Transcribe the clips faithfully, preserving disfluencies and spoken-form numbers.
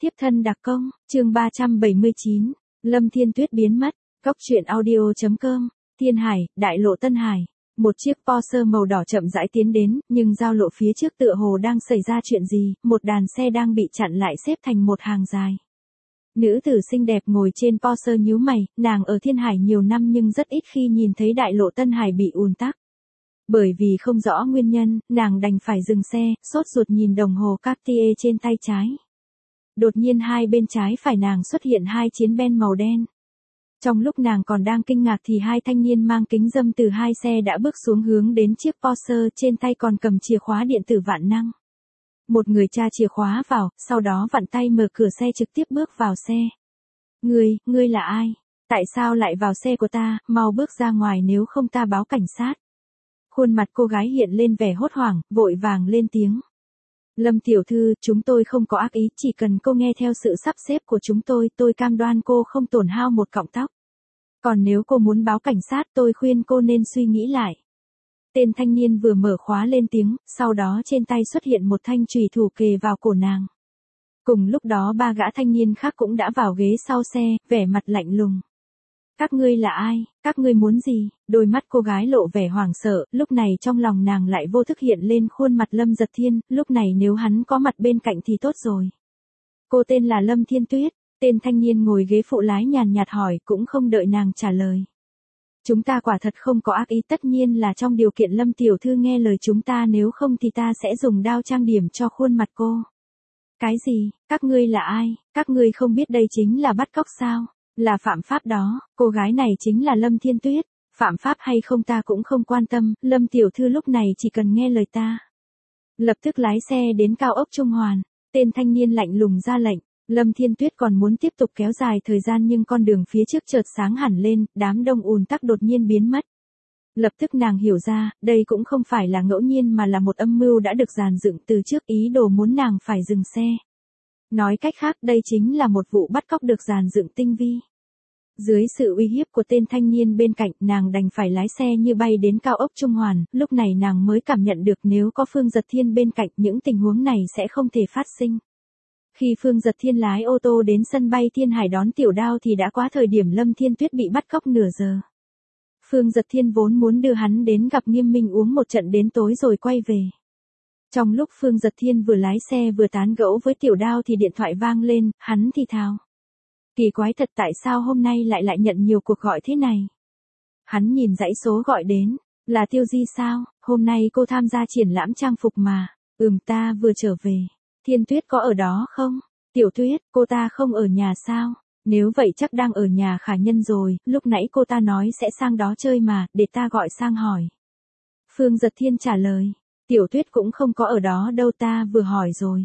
Tiếp thân đặc công, chương ba trăm bảy mươi chín, Lâm Thiên Tuyết biến mất, góc truyện audio chấm com, Thiên Hải, đại lộ Tân Hải. Một chiếc Porsche màu đỏ chậm rãi tiến đến, nhưng giao lộ phía trước tựa hồ đang xảy ra chuyện gì, một đàn xe đang bị chặn lại xếp thành một hàng dài. Nữ tử xinh đẹp ngồi trên Porsche nhíu mày, nàng ở Thiên Hải nhiều năm nhưng rất ít khi nhìn thấy đại lộ Tân Hải bị ùn tắc. Bởi vì không rõ nguyên nhân, nàng đành phải dừng xe, sốt ruột nhìn đồng hồ Cartier trên tay trái. Đột nhiên hai bên trái phải nàng xuất hiện hai chiến ben màu đen. Trong lúc nàng còn đang kinh ngạc thì hai thanh niên mang kính râm từ hai xe đã bước xuống hướng đến chiếc Porsche, trên tay còn cầm chìa khóa điện tử vạn năng. Một người tra chìa khóa vào, sau đó vặn tay mở cửa xe trực tiếp bước vào xe. Ngươi, ngươi là ai? Tại sao lại vào xe của ta, mau bước ra ngoài nếu không ta báo cảnh sát. Khuôn mặt cô gái hiện lên vẻ hốt hoảng, vội vàng lên tiếng. Lâm tiểu thư, chúng tôi không có ác ý, chỉ cần cô nghe theo sự sắp xếp của chúng tôi, tôi cam đoan cô không tổn hao một cọng tóc. Còn nếu cô muốn báo cảnh sát, tôi khuyên cô nên suy nghĩ lại. Tên thanh niên vừa mở khóa lên tiếng, sau đó trên tay xuất hiện một thanh chùy thủ kề vào cổ nàng. Cùng lúc đó ba gã thanh niên khác cũng đã vào ghế sau xe, vẻ mặt lạnh lùng. Các ngươi là ai, các ngươi muốn gì? Đôi mắt cô gái lộ vẻ hoảng sợ, lúc này trong lòng nàng lại vô thức hiện lên khuôn mặt Lâm Giật Thiên, lúc này nếu hắn có mặt bên cạnh thì tốt rồi. Cô tên là Lâm Thiên Tuyết, tên thanh niên ngồi ghế phụ lái nhàn nhạt hỏi, cũng không đợi nàng trả lời. Chúng ta quả thật không có ác ý, tất nhiên là trong điều kiện Lâm tiểu thư nghe lời chúng ta, nếu không thì ta sẽ dùng đao trang điểm cho khuôn mặt cô. Cái gì, các ngươi là ai, các ngươi không biết đây chính là bắt cóc sao? Là phạm pháp đó, cô gái này chính là Lâm Thiên Tuyết, phạm pháp hay không ta cũng không quan tâm, Lâm tiểu thư lúc này chỉ cần nghe lời ta. Lập tức lái xe đến cao ốc Trung Hoàn, tên thanh niên lạnh lùng ra lệnh, Lâm Thiên Tuyết còn muốn tiếp tục kéo dài thời gian nhưng con đường phía trước chợt sáng hẳn lên, đám đông ùn tắc đột nhiên biến mất. Lập tức nàng hiểu ra, đây cũng không phải là ngẫu nhiên mà là một âm mưu đã được dàn dựng từ trước, ý đồ muốn nàng phải dừng xe. Nói cách khác, đây chính là một vụ bắt cóc được dàn dựng tinh vi. Dưới sự uy hiếp của tên thanh niên bên cạnh, nàng đành phải lái xe như bay đến cao ốc Trung Hoàn, lúc này nàng mới cảm nhận được nếu có Phương Giật Thiên bên cạnh những tình huống này sẽ không thể phát sinh. Khi Phương Giật Thiên lái ô tô đến sân bay Thiên Hải đón Tiểu Đao thì đã quá thời điểm Lâm Thiên Tuyết bị bắt cóc nửa giờ. Phương Giật Thiên vốn muốn đưa hắn đến gặp Nghiêm Minh uống một trận đến tối rồi quay về. Trong lúc Phương Giật Thiên vừa lái xe vừa tán gẫu với Tiểu Đao thì điện thoại vang lên, hắn thì thào. Kỳ quái thật, tại sao hôm nay lại lại nhận nhiều cuộc gọi thế này? Hắn nhìn dãy số gọi đến, là Tiêu Di sao, hôm nay cô tham gia triển lãm trang phục mà, ừm ta vừa trở về, Thiên Tuyết có ở đó không? Tiểu Tuyết, cô ta không ở nhà sao? Nếu vậy chắc đang ở nhà Khả Nhân rồi, lúc nãy cô ta nói sẽ sang đó chơi mà, để ta gọi sang hỏi. Phương Giật Thiên trả lời. Tiểu Tuyết cũng không có ở đó đâu, ta vừa hỏi rồi.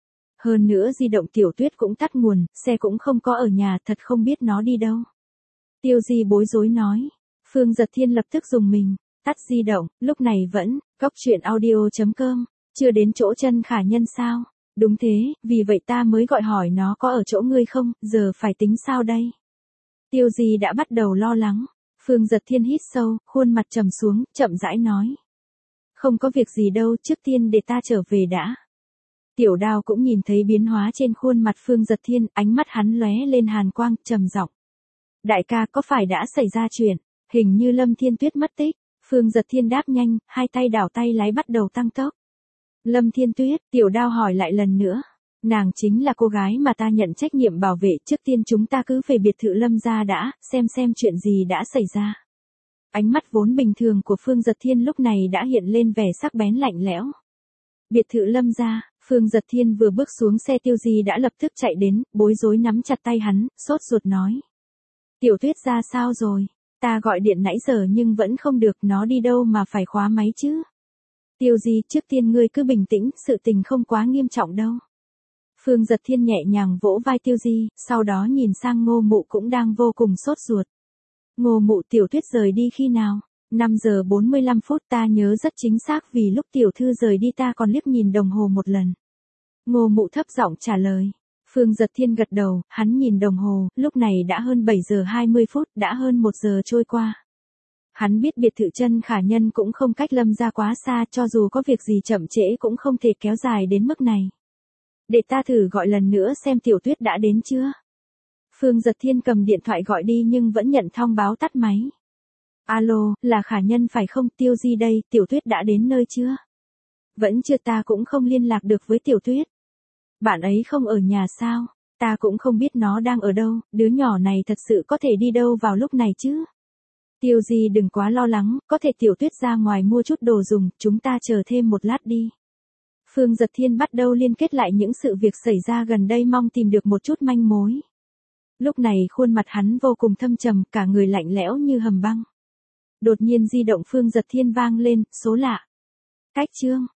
Hơn nữa di động Tiểu Tuyết cũng tắt nguồn, xe cũng không có ở nhà, thật không biết nó đi đâu. Tiêu Di bối rối nói. Phương Giật Thiên lập tức dùng mình, tắt di động, lúc này vẫn, góc truyện audio chấm com, chưa đến chỗ chân Khả Nhân sao? Đúng thế, vì vậy ta mới gọi hỏi nó có ở chỗ ngươi không, giờ phải tính sao đây? Tiêu Di đã bắt đầu lo lắng. Phương Giật Thiên hít sâu, khuôn mặt trầm xuống, chậm rãi nói. Không có việc gì đâu, trước tiên để ta trở về đã. Tiểu Đao cũng nhìn thấy biến hóa trên khuôn mặt Phương Giật Thiên, ánh mắt hắn lóe lên hàn quang, trầm giọng. Đại ca, có phải đã xảy ra chuyện? Hình như Lâm Thiên Tuyết mất tích. Phương Giật Thiên đáp nhanh, hai tay đảo tay lái bắt đầu tăng tốc. Lâm Thiên Tuyết, Tiểu Đao hỏi lại lần nữa. Nàng chính là cô gái mà ta nhận trách nhiệm bảo vệ, trước tiên chúng ta cứ về biệt thự Lâm gia đã, xem xem chuyện gì đã xảy ra. Ánh mắt vốn bình thường của Phương Giật Thiên lúc này đã hiện lên vẻ sắc bén lạnh lẽo. Biệt thự Lâm gia, Phương Giật Thiên vừa bước xuống xe Tiêu Di đã lập tức chạy đến, bối rối nắm chặt tay hắn, sốt ruột nói. Tiểu Tuyết ra sao rồi? Ta gọi điện nãy giờ nhưng vẫn không được, nó đi đâu mà phải khóa máy chứ? Tiêu Di, trước tiên ngươi cứ bình tĩnh, sự tình không quá nghiêm trọng đâu. Phương Giật Thiên nhẹ nhàng vỗ vai Tiêu Di, sau đó nhìn sang Ngô Mụ cũng đang vô cùng sốt ruột. Ngô Mụ, Tiểu Tuyết rời đi khi nào? năm giờ bốn mươi lăm phút, ta nhớ rất chính xác vì lúc tiểu thư rời đi ta còn liếc nhìn đồng hồ một lần. Ngô Mụ thấp giọng trả lời. Phương Giật Thiên gật đầu, hắn nhìn đồng hồ, lúc này đã hơn bảy giờ hai mươi phút, đã hơn một giờ trôi qua. Hắn biết biệt thự chân Khả Nhân cũng không cách Lâm gia quá xa, cho dù có việc gì chậm trễ cũng không thể kéo dài đến mức này. Để ta thử gọi lần nữa xem Tiểu Tuyết đã đến chưa. Phương Giật Thiên cầm điện thoại gọi đi nhưng vẫn nhận thông báo tắt máy. Alo, là Khả Nhân phải không? Tiêu Di đây, Tiểu Tuyết đã đến nơi chưa? Vẫn chưa, ta cũng không liên lạc được với Tiểu Tuyết. Bạn ấy không ở nhà sao? Ta cũng không biết nó đang ở đâu, đứa nhỏ này thật sự có thể đi đâu vào lúc này chứ? Tiêu Di đừng quá lo lắng, có thể Tiểu Tuyết ra ngoài mua chút đồ dùng, chúng ta chờ thêm một lát đi. Phương Giật Thiên bắt đầu liên kết lại những sự việc xảy ra gần đây mong tìm được một chút manh mối. Lúc này khuôn mặt hắn vô cùng thâm trầm, cả người lạnh lẽo như hầm băng. Đột nhiên di động Phương Giật Thiên vang lên, số lạ. Cách chương